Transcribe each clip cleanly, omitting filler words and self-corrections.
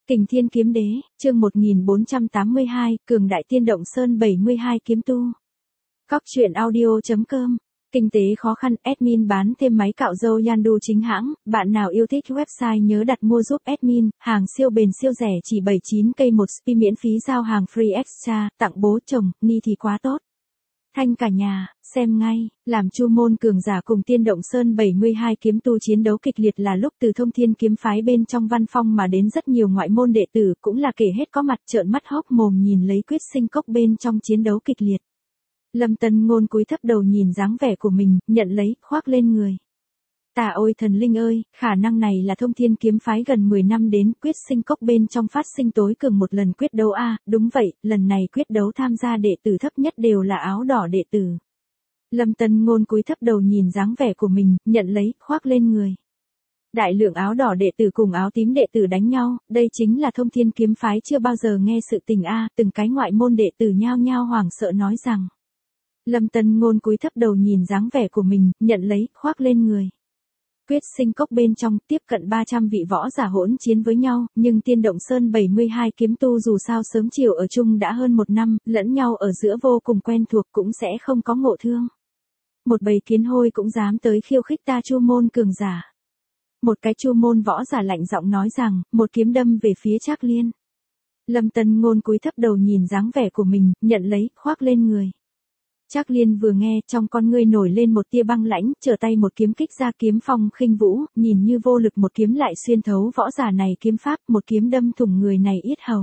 Kình Thiên Kiếm Đế, chương 1482, Cường Đại Tiên Động Sơn 72 kiếm tu. Cóc truyện audio.com. Kinh tế khó khăn, admin bán thêm máy cạo râu Yandu chính hãng, bạn nào yêu thích website nhớ đặt mua giúp admin, hàng siêu bền siêu rẻ chỉ 79k một spi miễn phí giao hàng free extra, tặng bố chồng, ni thì quá tốt. Thanh cả nhà, xem ngay, làm chu môn cường giả cùng Tiên Động Sơn 72 kiếm tu chiến đấu kịch liệt là lúc từ Thông Thiên kiếm phái bên trong văn phong mà đến rất nhiều ngoại môn đệ tử cũng là kể hết có mặt trợn mắt hốc mồm nhìn lấy quyết sinh cốc bên trong chiến đấu kịch liệt. Lâm Tân Ngôn cúi thấp đầu nhìn dáng vẻ của mình, nhận lấy, khoác lên người. Tà ôi thần linh ơi, khả năng này là Thông Thiên kiếm phái gần 10 năm đến quyết sinh cốc bên trong phát sinh tối cường một lần quyết đấu a, đúng vậy, lần này quyết đấu tham gia đệ tử thấp nhất đều là áo đỏ đệ tử. Lâm Tân Ngôn cúi thấp đầu nhìn dáng vẻ của mình, nhận lấy, khoác lên người. Đại lượng áo đỏ đệ tử cùng áo tím đệ tử đánh nhau, đây chính là Thông Thiên kiếm phái chưa bao giờ nghe sự tình a, từng cái ngoại môn đệ tử nhao nhao hoảng sợ nói rằng. Lâm Tân Ngôn cúi thấp đầu nhìn dáng vẻ của mình, nhận lấy, khoác lên người. Quyết sinh cốc bên trong tiếp cận 300 vị võ giả hỗn chiến với nhau, nhưng Tiên Động Sơn 72 kiếm tu dù sao sớm chiều ở chung đã hơn một năm, lẫn nhau ở giữa vô cùng quen thuộc cũng sẽ không có ngộ thương. Một bầy kiến hôi cũng dám tới khiêu khích ta chu môn cường giả. Một cái chu môn võ giả lạnh giọng nói rằng, một kiếm đâm về phía Trác Liên. Lâm Tân Ngôn cúi thấp đầu nhìn dáng vẻ của mình, nhận lấy, khoác lên người. Trác Liên vừa nghe, trong con ngươi nổi lên một tia băng lãnh, trở tay một kiếm kích ra kiếm phong khinh vũ, nhìn như vô lực một kiếm lại xuyên thấu võ giả này kiếm pháp, một kiếm đâm thủng người này yết hầu.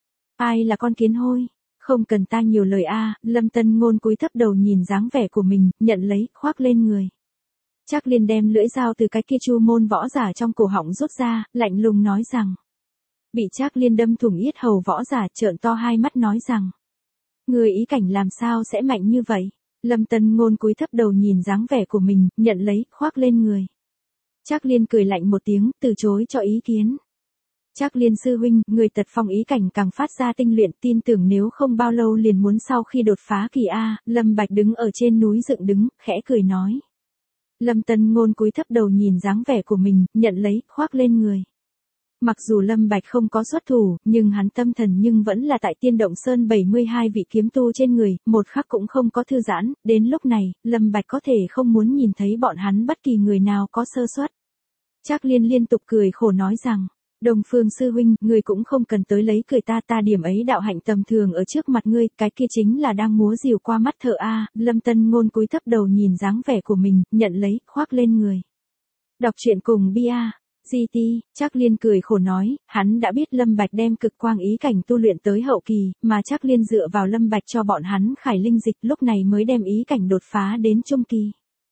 Ai là con kiến hôi? Không cần ta nhiều lời a, Lâm Tân Ngôn cúi thấp đầu nhìn dáng vẻ của mình, nhận lấy, khoác lên người. Trác Liên đem lưỡi dao từ cái kia chu môn võ giả trong cổ họng rút ra, lạnh lùng nói rằng. Bị Trác Liên đâm thủng yết hầu võ giả trợn to hai mắt nói rằng. Người ý cảnh làm sao sẽ mạnh như vậy? Lâm Tân Ngôn cúi thấp đầu nhìn dáng vẻ của mình, nhận lấy, khoác lên người. Trác Liên cười lạnh một tiếng, từ chối cho ý kiến. Trác Liên sư huynh, người tật phong ý cảnh càng phát ra tinh luyện, tin tưởng nếu không bao lâu liền muốn sau khi đột phá kỳ A, Lâm Bạch đứng ở trên núi dựng đứng, khẽ cười nói. Lâm Tân Ngôn cúi thấp đầu nhìn dáng vẻ của mình, nhận lấy, khoác lên người. Mặc dù Lâm Bạch không có xuất thủ, nhưng hắn tâm thần nhưng vẫn là tại Tiên Động Sơn 72 vị kiếm tu trên người, một khắc cũng không có thư giãn, đến lúc này, Lâm Bạch có thể không muốn nhìn thấy bọn hắn bất kỳ người nào có sơ suất. Trác Liên liên tục cười khổ nói rằng, Đồng Phương sư huynh, ngươi cũng không cần tới lấy cười ta điểm ấy đạo hạnh tầm thường ở trước mặt ngươi, cái kia chính là đang múa rìu qua mắt thợ a. Lâm Tân Ngôn cúi thấp đầu nhìn dáng vẻ của mình, nhận lấy, khoác lên người. Đọc truyện cùng Bia. GT, Trác Liên cười khổ nói, hắn đã biết Lâm Bạch đem cực quang ý cảnh tu luyện tới hậu kỳ, mà Trác Liên dựa vào Lâm Bạch cho bọn hắn khải linh dịch lúc này mới đem ý cảnh đột phá đến trung kỳ.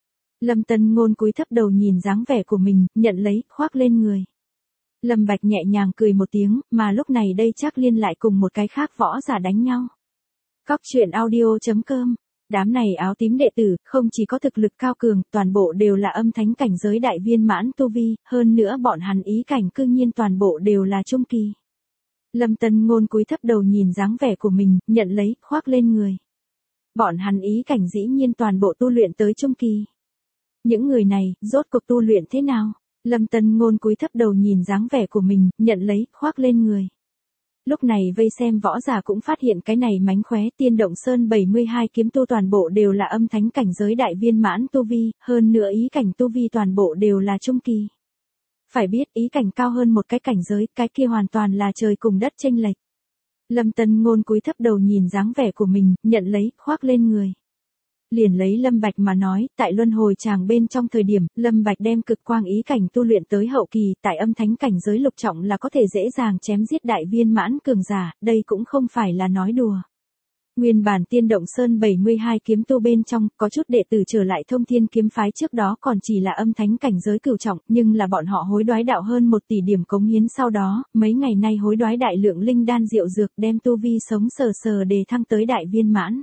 Lâm Tân Ngôn cúi thấp đầu nhìn dáng vẻ của mình, nhận lấy, khoác lên người. Lâm Bạch nhẹ nhàng cười một tiếng, mà lúc này đây Trác Liên lại cùng một cái khác võ giả đánh nhau. Cóc truyện audio.com. Đám này áo tím đệ tử, không chỉ có thực lực cao cường, toàn bộ đều là âm thánh cảnh giới đại viên mãn tu vi, hơn nữa bọn hắn ý cảnh cư nhiên toàn bộ đều là trung kỳ. Lâm Tân Ngôn cúi thấp đầu nhìn dáng vẻ của mình, nhận lấy, khoác lên người. Bọn hắn ý cảnh dĩ nhiên toàn bộ tu luyện tới trung kỳ. Những người này, rốt cuộc tu luyện thế nào? Lâm Tân Ngôn cúi thấp đầu nhìn dáng vẻ của mình, nhận lấy, khoác lên người. Lúc này vây xem võ giả cũng phát hiện cái này mánh khóe, Tiên Động Sơn 72 kiếm tu toàn bộ đều là âm thánh cảnh giới đại viên mãn tu vi, hơn nữa ý cảnh tu vi toàn bộ đều là trung kỳ. Phải biết ý cảnh cao hơn một cái cảnh giới, cái kia hoàn toàn là trời cùng đất chênh lệch. Lâm Tân Ngôn cúi thấp đầu nhìn dáng vẻ của mình, nhận lấy, khoác lên người. Liền lấy Lâm Bạch mà nói, tại luân hồi tràng bên trong thời điểm, Lâm Bạch đem cực quang ý cảnh tu luyện tới hậu kỳ, tại âm thánh cảnh giới lục trọng là có thể dễ dàng chém giết đại viên mãn cường giả, đây cũng không phải là nói đùa. Nguyên bản Tiên Động Sơn 72 kiếm tu bên trong, có chút đệ tử trở lại Thông Thiên kiếm phái trước đó còn chỉ là âm thánh cảnh giới cửu trọng, nhưng là bọn họ hối đoái đạo hơn 1 tỷ điểm cống hiến sau đó, mấy ngày nay hối đoái đại lượng linh đan diệu dược đem tu vi sống sờ sờ đề thăng tới đại viên mãn.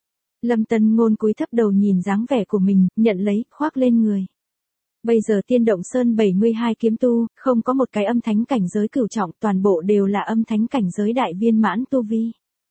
Lâm Tân Ngôn cúi thấp đầu nhìn dáng vẻ của mình, nhận lấy, khoác lên người. Bây giờ Tiên Động Sơn 72 kiếm tu, không có một cái âm thánh cảnh giới cửu trọng, toàn bộ đều là âm thánh cảnh giới đại viên mãn tu vi.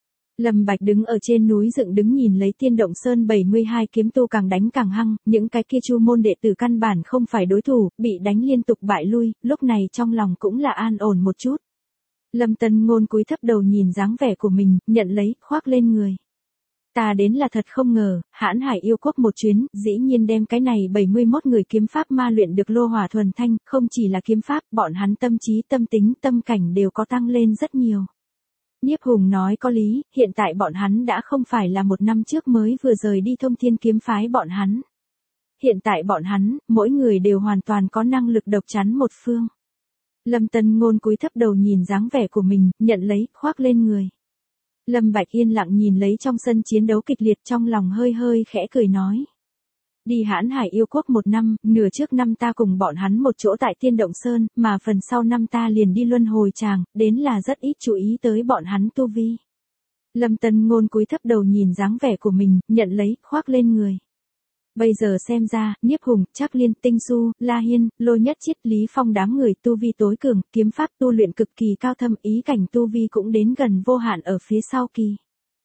Lâm Bạch đứng ở trên núi dựng đứng nhìn lấy Tiên Động Sơn 72 kiếm tu càng đánh càng hăng, những cái kia chu môn đệ tử căn bản không phải đối thủ, bị đánh liên tục bại lui, lúc này trong lòng cũng là an ổn một chút. Lâm Tân Ngôn cúi thấp đầu nhìn dáng vẻ của mình, nhận lấy, khoác lên người. Ta đến là thật không ngờ, Hãn Hải yêu quốc một chuyến, dĩ nhiên đem cái này 71 người kiếm pháp ma luyện được lô hỏa thuần thanh, không chỉ là kiếm pháp, bọn hắn tâm trí, tâm tính, tâm cảnh đều có tăng lên rất nhiều. Nhiếp Hùng nói có lý, hiện tại bọn hắn đã không phải là một năm trước mới vừa rời đi Thông Thiên kiếm phái bọn hắn. Hiện tại bọn hắn, mỗi người đều hoàn toàn có năng lực độc chắn một phương. Lâm Tân Ngôn cúi thấp đầu nhìn dáng vẻ của mình, nhận lấy, khoác lên người. Lâm Bạch yên lặng nhìn lấy trong sân chiến đấu kịch liệt, trong lòng hơi hơi khẽ cười nói. Đi Hãn Hải yêu quốc một năm, nửa trước năm ta cùng bọn hắn một chỗ tại Tiên Động Sơn, mà phần sau năm ta liền đi Luân Hồi Tràng, đến là rất ít chú ý tới bọn hắn tu vi. Lâm Tân Ngôn cúi thấp đầu nhìn dáng vẻ của mình, nhận lấy, khoác lên người. Bây giờ xem ra, Nhiếp Hùng, Trác Liên, Tinh Xu, La Hiên, Lôi Nhất Chiết, Lý Phong đám người tu vi tối cường, kiếm pháp tu luyện cực kỳ cao thâm, ý cảnh tu vi cũng đến gần vô hạn ở phía sau kỳ.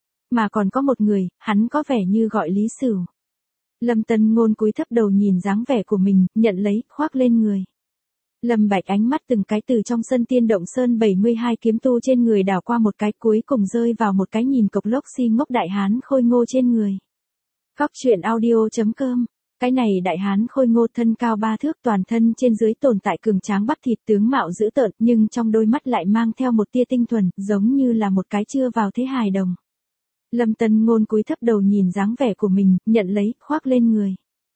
Mà còn có một người, hắn có vẻ như gọi Lý Sửu. Lâm Tân Ngôn cúi thấp đầu nhìn dáng vẻ của mình, nhận lấy, khoác lên người. Lâm Bạch ánh mắt từng cái từ trong sân Tiên Động Sơn 72 kiếm tu trên người đảo qua một cái, cuối cùng rơi vào một cái nhìn cộc lốc si ngốc đại hán khôi ngô trên người. Cóc truyện audio.com. Cái này đại hán khôi ngô thân cao 3 thước, toàn thân trên dưới tồn tại cường tráng bắp thịt, tướng mạo dữ tợn, nhưng trong đôi mắt lại mang theo một tia tinh thuần, giống như là một cái chưa vào thế hài đồng. Lâm Tân Ngôn cúi thấp đầu nhìn dáng vẻ của mình, nhận lấy, khoác lên người.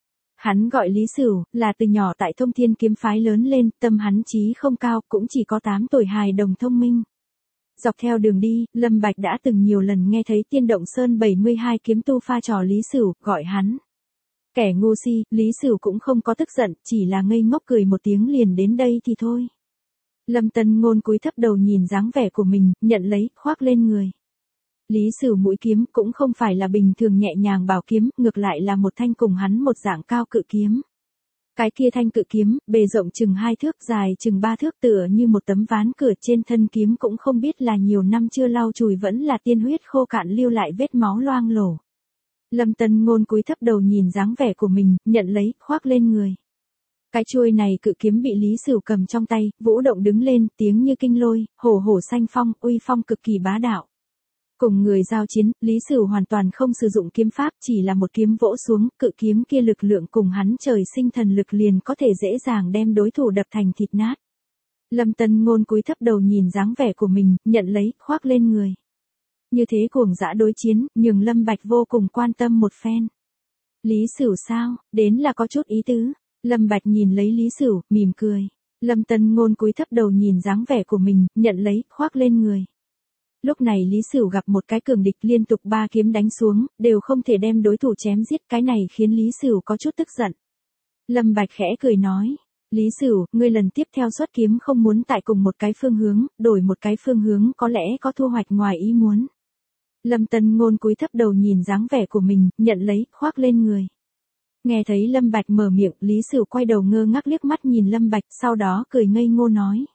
Hắn gọi Lý Sửu, là từ nhỏ tại Thông Thiên kiếm phái lớn lên, tâm hắn trí không cao, cũng chỉ có 8 tuổi hài đồng thông minh. Dọc theo đường đi, Lâm Bạch đã từng nhiều lần nghe thấy Tiên Động Sơn 72 kiếm tu pha trò Lý Sửu, gọi hắn. Kẻ ngu si, Lý Sửu cũng không có tức giận, chỉ là ngây ngốc cười một tiếng liền đến đây thì thôi. Lâm Tân Ngôn cúi thấp đầu nhìn dáng vẻ của mình, nhận lấy, khoác lên người. Lý Sửu mũi kiếm cũng không phải là bình thường nhẹ nhàng bảo kiếm, ngược lại là một thanh cùng hắn một dạng cao cự kiếm. Cái kia thanh cự kiếm, bề rộng chừng 2 thước, dài chừng 3 thước, tựa như một tấm ván cửa, trên thân kiếm cũng không biết là nhiều năm chưa lau chùi vẫn là tiên huyết khô cạn lưu lại vết máu loang lổ. Lâm Tân Ngôn cúi thấp đầu nhìn dáng vẻ của mình, nhận lấy, khoác lên người. Cái chuôi này cự kiếm bị Lý Sửu cầm trong tay, vũ động đứng lên, tiếng như kinh lôi, hổ hổ xanh phong, uy phong cực kỳ bá đạo. Cùng người giao chiến, Lý Sửu hoàn toàn không sử dụng kiếm pháp, chỉ là một kiếm vỗ xuống, cự kiếm kia lực lượng cùng hắn trời sinh thần lực liền có thể dễ dàng đem đối thủ đập thành thịt nát. Lâm Tân Ngôn cúi thấp đầu nhìn dáng vẻ của mình, nhận lấy, khoác lên người. Như thế cuồng dã đối chiến, nhưng Lâm Bạch vô cùng quan tâm một phen. Lý Sửu sao, đến là có chút ý tứ. Lâm Bạch nhìn lấy Lý Sửu, mỉm cười. Lâm Tân Ngôn cúi thấp đầu nhìn dáng vẻ của mình, nhận lấy, khoác lên người. Lúc này Lý Sửu gặp một cái cường địch, liên tục 3 kiếm đánh xuống, đều không thể đem đối thủ chém giết, cái này khiến Lý Sửu có chút tức giận. Lâm Bạch khẽ cười nói, Lý Sửu, ngươi lần tiếp theo xuất kiếm không muốn tại cùng một cái phương hướng, đổi một cái phương hướng có lẽ có thu hoạch ngoài ý muốn. Lâm Tân Ngôn cúi thấp đầu nhìn dáng vẻ của mình, nhận lấy, khoác lên người. Nghe thấy Lâm Bạch mở miệng, Lý Sửu quay đầu ngơ ngác liếc mắt nhìn Lâm Bạch, sau đó cười ngây ngô nói.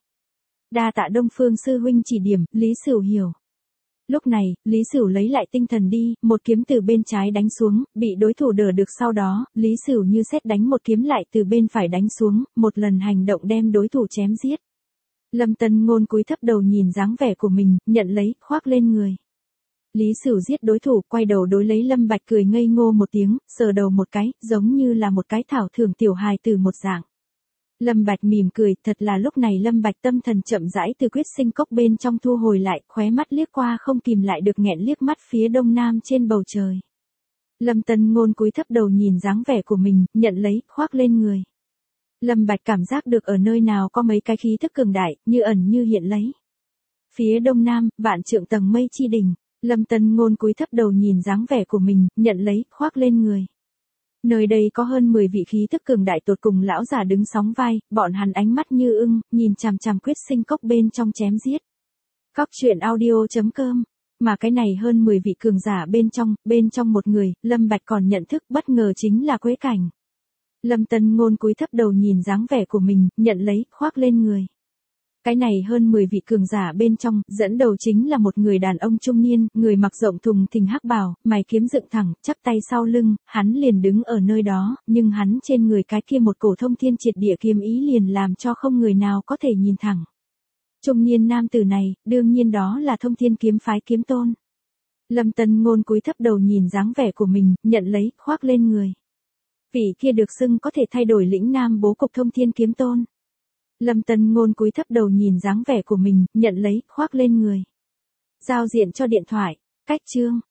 Đa tạ Đông Phương sư huynh chỉ điểm, Lý Sửu hiểu. Lúc này, Lý Sửu lấy lại tinh thần đi, một kiếm từ bên trái đánh xuống, bị đối thủ đỡ được, sau đó, Lý Sửu như sét đánh một kiếm lại từ bên phải đánh xuống, một lần hành động đem đối thủ chém giết. Lâm Tân Ngôn cúi thấp đầu nhìn dáng vẻ của mình, nhận lấy, khoác lên người. Lý Sửu giết đối thủ, quay đầu đối lấy Lâm Bạch cười ngây ngô một tiếng, sờ đầu một cái, giống như là một cái thảo thưởng tiểu hài từ một dạng. Lâm Bạch mỉm cười, thật là lúc này Lâm Bạch tâm thần chậm rãi từ quyết sinh cốc bên trong thu hồi lại, khóe mắt liếc qua không kìm lại được nghẹn liếc mắt phía đông nam trên bầu trời. Lâm Tân Ngôn cúi thấp đầu nhìn dáng vẻ của mình, nhận lấy, khoác lên người. Lâm Bạch cảm giác được ở nơi nào có mấy cái khí thức cường đại, như ẩn như hiện lấy. Phía đông nam, vạn trượng tầng mây chi đỉnh, Lâm Tân Ngôn cúi thấp đầu nhìn dáng vẻ của mình, nhận lấy, khoác lên người. Nơi đây có hơn 10 vị khí thức cường đại tột cùng lão giả đứng sóng vai, bọn hắn ánh mắt như ưng, nhìn chằm chằm quyết sinh cốc bên trong chém giết. Cóc truyện audio.com. Mà cái này hơn 10 vị cường giả bên trong một người, Lâm Bạch còn nhận thức bất ngờ chính là Quế Cảnh. Lâm Tân Ngôn cúi thấp đầu nhìn dáng vẻ của mình, nhận lấy, khoác lên người. Cái này hơn 10 vị cường giả bên trong, dẫn đầu chính là một người đàn ông trung niên, người mặc rộng thùng thình hắc bào, mày kiếm dựng thẳng, chắp tay sau lưng, hắn liền đứng ở nơi đó, nhưng hắn trên người cái kia một cổ thông thiên triệt địa kiếm ý liền làm cho không người nào có thể nhìn thẳng. Trung niên nam tử này, đương nhiên đó là Thông Thiên kiếm phái kiếm tôn. Lâm Tân Ngôn cúi thấp đầu nhìn dáng vẻ của mình, nhận lấy, khoác lên người. Vị kia được xưng có thể thay đổi lĩnh nam bố cục Thông Thiên kiếm tôn. Lâm Tân Ngôn cúi thấp đầu nhìn dáng vẻ của mình, nhận lấy, khoác lên người. Giao diện cho điện thoại, cách chương.